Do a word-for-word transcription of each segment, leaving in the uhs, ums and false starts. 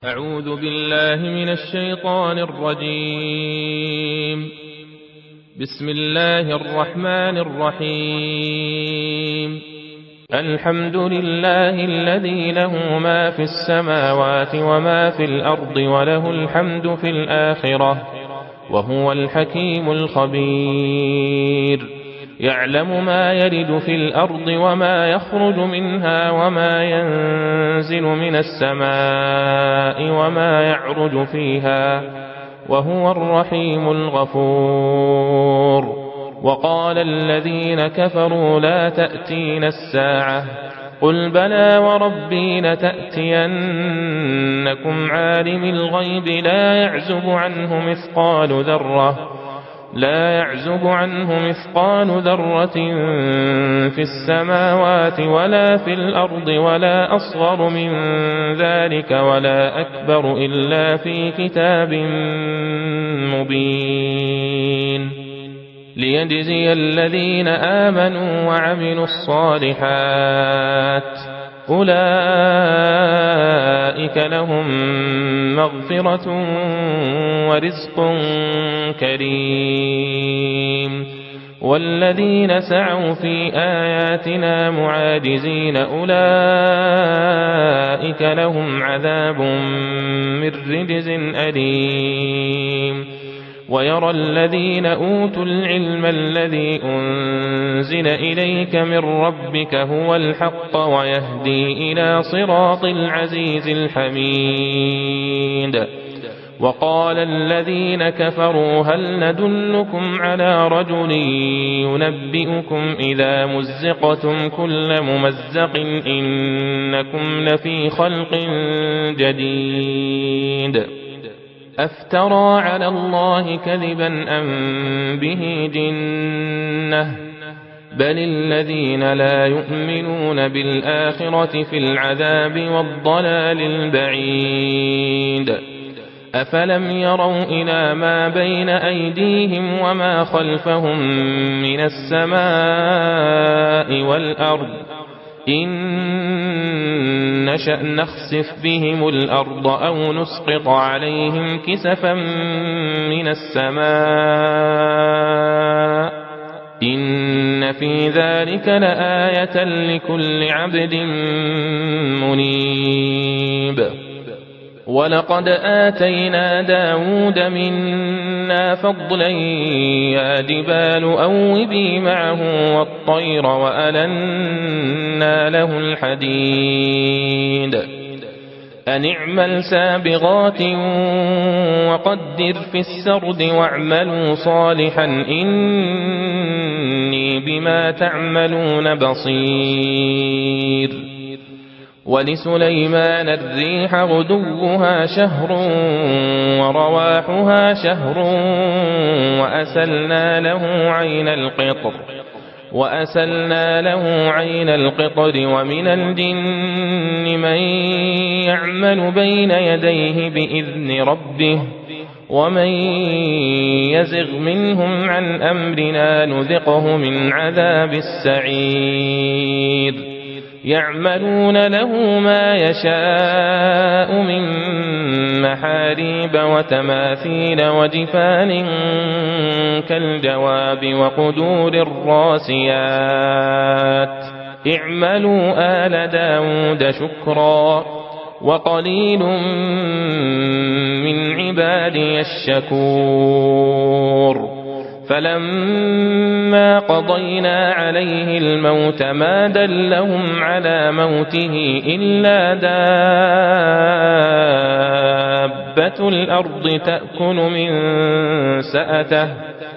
أعوذ بالله من الشيطان الرجيم. بسم الله الرحمن الرحيم. الحمد لله الذي له ما في السماوات وما في الأرض وله الحمد في الآخرة وهو الحكيم الخبير. يعلم ما يلج في الأرض وما يخرج منها وما ينزل من السماء وما يعرج فيها وهو الرحيم الغفور. وقال الذين كفروا لا تأتينا الساعة قل بلى وربي لتأتينكم عالم الغيب لا يعزب عنه مثقال ذرة لا يعزب عنه مثقال ذرة في السماوات ولا في الأرض ولا أصغر من ذلك ولا أكبر إلا في كتاب مبين ليجزي الذين آمنوا وعملوا الصالحات أولئك لهم مغفرة ورزق كريم. والذين سعوا في آياتنا معاجزين أولئك لهم عذاب من رجز أليم. ويرى الذين أوتوا العلم الذي أنزل إليك من ربك هو الحق ويهدي إلى صراط العزيز الحميد. وقال الذين كفروا هل ندلكم على رجل ينبئكم إذا مزقتم كل ممزق إنكم لفي خلق جديد أفترى على الله كذبا أم به جنة بل الذين لا يؤمنون بالآخرة في العذاب والضلال البعيد. أفلم يروا إلى ما بين أيديهم وما خلفهم من السماء والأرض إن نشأ نخسف بهم الأرض أو نسقط عليهم كسفا من السماء إن في ذلك لآية لكل عبد منيب. ولقد آتينا داود منا فضلا يا جبال أوبي معه والطير وألنا له الحديد أن اعمل سابغات وقدر في السرد واعملوا صالحا إني بما تعملون بصير. ولسليمان الريح غدوها شهر ورواحها شهر وأسلنا له عين القطر وأسلنا له عين القطر ومن الجن من يعمل بين يديه بإذن ربه ومن يزغ منهم عن أمرنا نذقه من عذاب السعير. يعملون له ما يشاء من محاريب وتماثيل وجفان كالجواب وقدور الراسيات اعملوا آل داود شكرا وقليل من عبادي الشكور. فلما قضينا عليه الموت ما دلهم على موته إلا دابة الأرض تأكل من سأته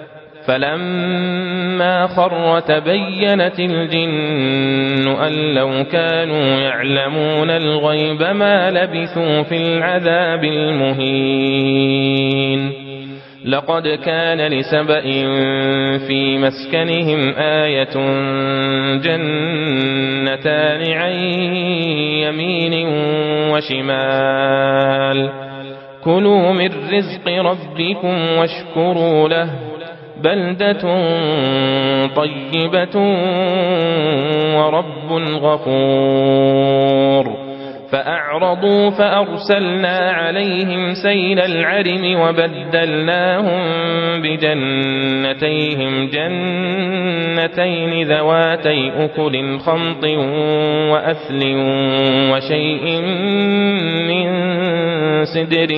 فلما خر تبينت الجن أن لو كانوا يعلمون الغيب ما لبثوا في العذاب المهين. لقد كان لسبإ في مسكنهم آية جنتان عن يمين وشمال كلوا من رزق ربكم واشكروا له بلدة طيبة ورب غفور. فأعرضوا فأرسلنا عليهم سيل العرم وبدلناهم بجنتيهم جنتين ذواتي أكل خمط وأثل وشيء من سدر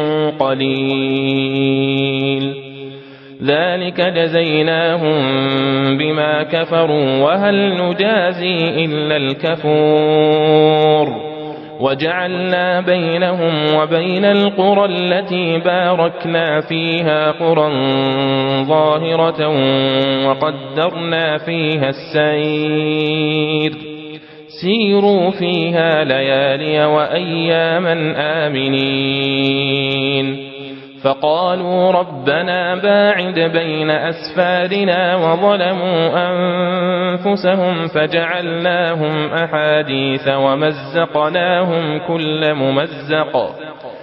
قليل ذلك جزيناهم بما كفروا وهل نجازي إلا الكفور وجعلنا بينهم وبين القرى التي باركنا فيها قرى ظاهرة وقدرنا فيها السير سيروا فيها ليالي وأياما آمنين فقالوا ربنا باعد بين أسفارنا وظلموا أنفسهم فجعلناهم أحاديث ومزقناهم كل ممزق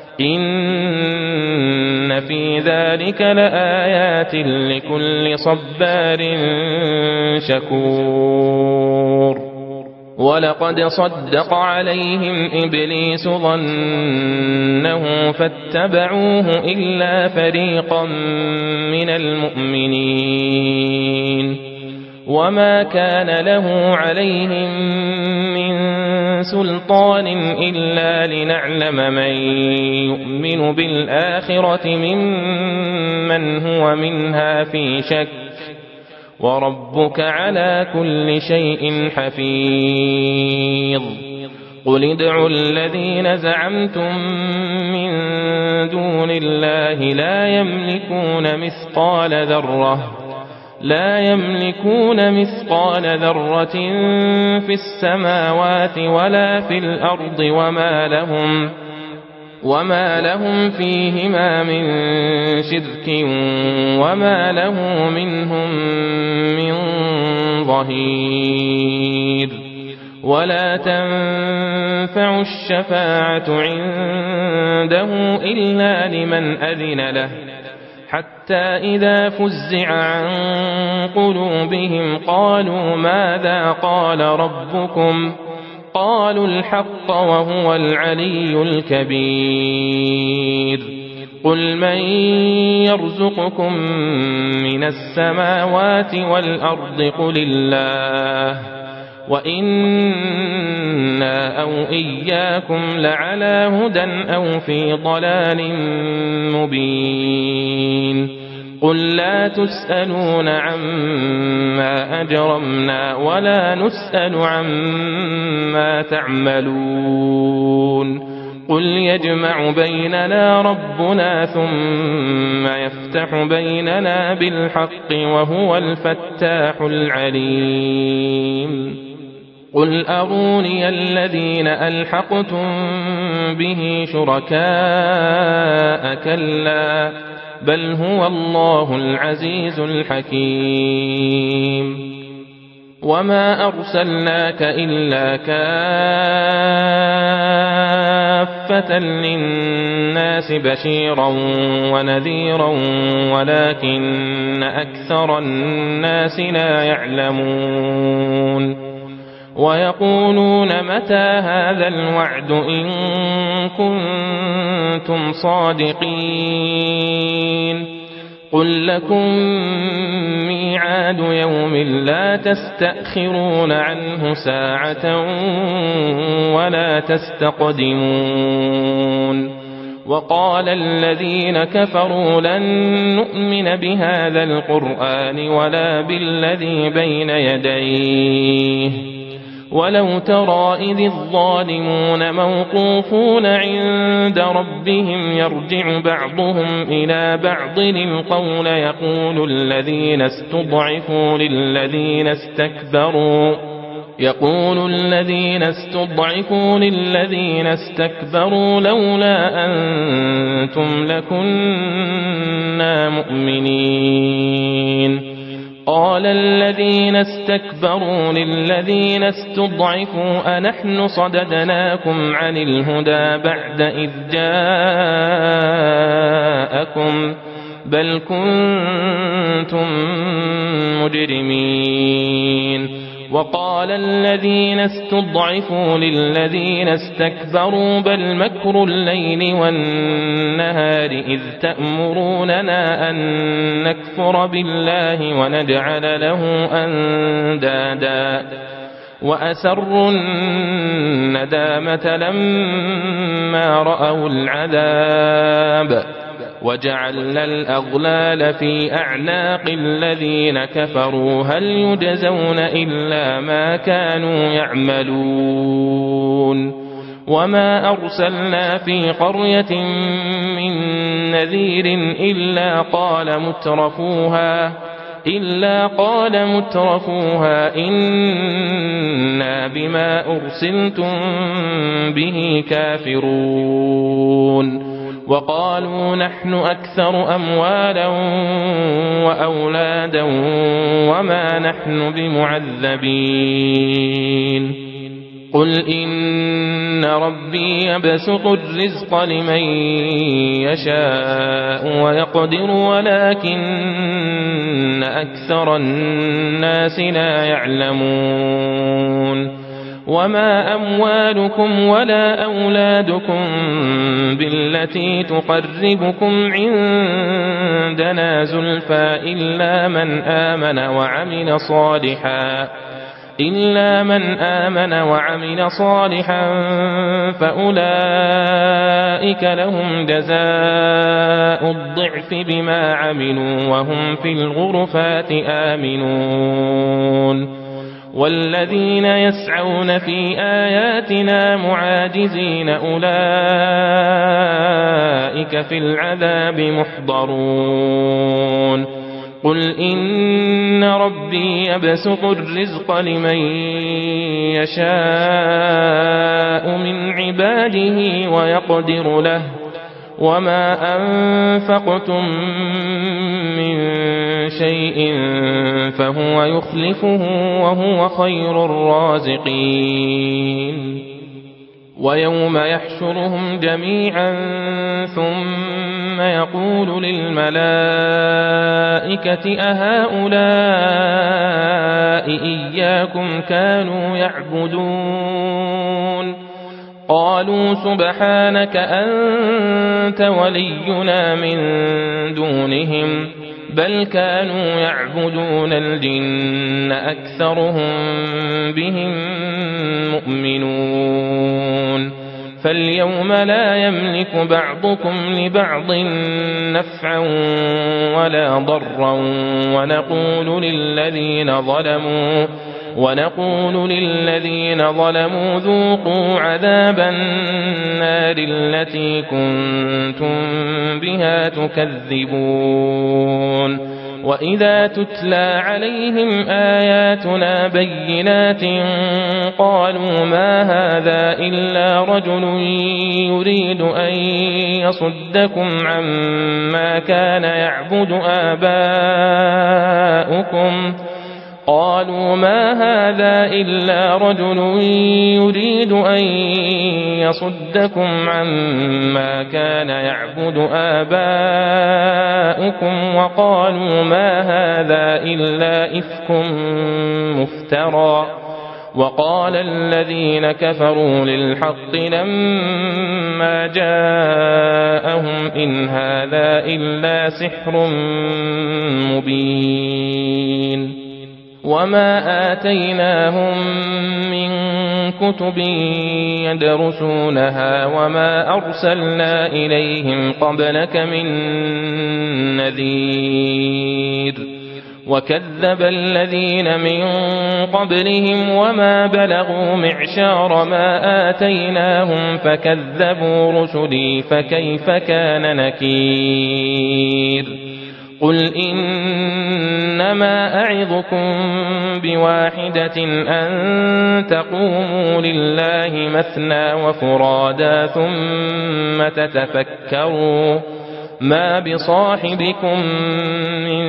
إن في ذلك لآيات لكل صبار شكور ولقد صدق عليهم إبليس ظنه فاتبعوه إلا فريقا من المؤمنين وما كان له عليهم من سلطان إلا لنعلم من يؤمن بالآخرة ممن هو منها في شك وربك على كل شيء حفيظ قل ادعوا الذين زعمتم من دون الله لا يملكون مثقال ذرة لا يملكون مثقال ذرة في السماوات ولا في الأرض وما لهم وما لهم فيهما من شرك وما له منهم من ظهير ولا تنفع الشفاعة عنده إلا لمن أذن له حتى إذا فزع عن قلوبهم قالوا ماذا قال ربكم قالوا الحق وهو العلي الكبير قل من يرزقكم من السماوات والأرض قل الله وإنا أو إياكم لعلى هدى أو في ضلال مبين قل لا تسألون عما أجرمنا ولا نسأل عما تعملون قل يجمع بيننا ربنا ثم يفتح بيننا بالحق وهو الفتاح العليم قل أروني الذين ألحقتم به شركاء كلا بل هو الله العزيز الحكيم وما أرسلناك إلا كافة للناس بشيرا ونذيرا ولكن أكثر الناس لا يعلمون ويقولون متى هذا الوعد إن كنتم صادقين قل لكم ميعاد يوم لا تستأخرون عنه ساعة ولا تستقدمون وقال الذين كفروا لن نؤمن بهذا القرآن ولا بالذي بين يديه ولو ترى إذ الظالمون موقوفون عند ربهم يرجع بعضهم إلى بعض القول يقول الذين استضعفوا للذين استكبروا يقول الذين استضعفوا للذين استكبروا لولا أنتم لكنا مؤمنين قال الذين استكبروا للذين استضعفوا أنحن صددناكم عن الهدى بعد إذ جاءكم بل كنتم مجرمين وقال الذين استضعفوا للذين استكبروا بل مكر الليل والنهار إذ تأمروننا أن نكفر بالله ونجعل له أندادا وأسروا الندامة لما رأوا العذاب وجعلنا الأغلال في أعناق الذين كفروا هل يجزون إلا ما كانوا يعملون وما أرسلنا في قرية من نذير إلا قال مترفوها إلا قال مترفوها إنا بما أرسلتم به كافرون وقالوا نحن أكثر أموالا وأولادا وما نحن بمعذبين قل إن ربي يبسط الرزق لمن يشاء ويقدر ولكن أكثر الناس لا يعلمون وما أموالكم ولا أولادكم بالتي تقربكم عندنا زلفى إلا من آمن وعمل صالحا إلا من آمن وعمل صالحا فأولئك لهم جزاء الضعف بما عملوا وهم في الغرفات آمنون والذين يسعون في آياتنا معاجزين أولئك في العذاب محضرون قل إن ربي يبسط الرزق لمن يشاء من عباده ويقدر له وما أنفقتم من شيء فهو يخلفه وهو خير الرازقين ويوم يحشرهم جميعا ثم يقول للملائكة أهؤلاء إياكم كانوا يعبدون قالوا سبحانك أنت ولينا من دونهم بل كانوا يعبدون الجن أكثرهم بهم مؤمنون فاليوم لا يملك بعضكم لبعض نفعا ولا ضرا ونقول للذين ظلموا ونقول للذين ظلموا ذوقوا عذاب النار التي كنتم بها تكذبون وإذا تتلى عليهم آياتنا بينات قالوا ما هذا إلا رجل يريد أن يصدكم عما كان يعبد آباؤكم قالوا ما هذا إلا رجل يريد أن يصدكم عما كان يعبد آباؤكم وقالوا ما هذا إلا إفك مفترى وقال الذين كفروا للحق لما جاءهم إن هذا إلا سحر مبين وما آتيناهم من كتب يدرسونها وما أرسلنا إليهم قبلك من نذير وكذب الذين من قبلهم وما بلغوا معشار ما آتيناهم فكذبوا رسلي فكيف كان نكير قل إنما أعظكم بواحدة أن تقوموا لله مثنى وفرادا ثم تتفكروا ما بصاحبكم من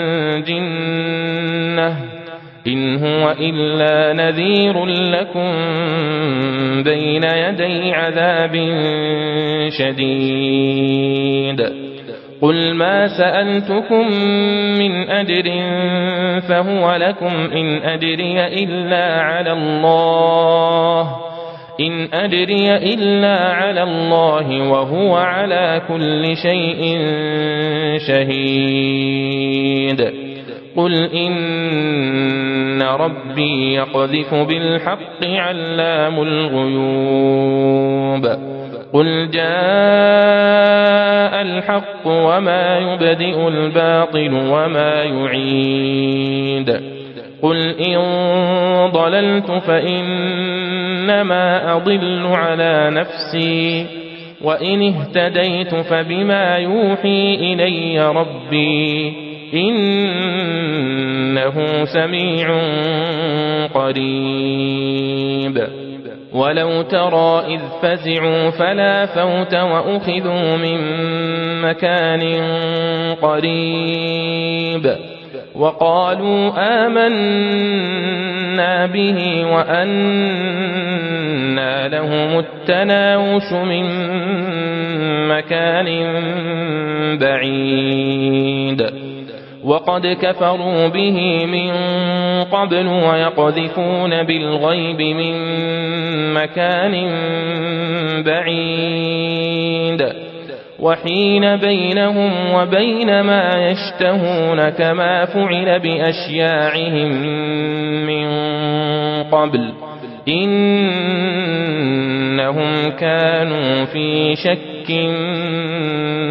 جنة إن هو إلا نذير لكم بين يدي عذاب شديد قل ما سألتكم من أجر فهو لكم إن أجري إلا على الله إن أجري إلا على الله وهو على كل شيء شهيد قل إن ربي يقذف بالحق علام الغيوب قل جاء الحق وما يبدئ الباطل وما يعيد قل إن ضللت فإنما أضل على نفسي وإن اهتديت فبما يوحي إلي ربي إنه سميع قريب ولو ترى إذ فزعوا فلا فوت وأخذوا من مكان قريب وقالوا آمنا به وأنى لهم التناوش من مكان بعيد وقد كفروا به من قبل ويقذفون بالغيب من مكان بعيد وحيل بينهم وبين ما يشتهون كما فعل بأشياعهم من قبل إنهم كانوا في شك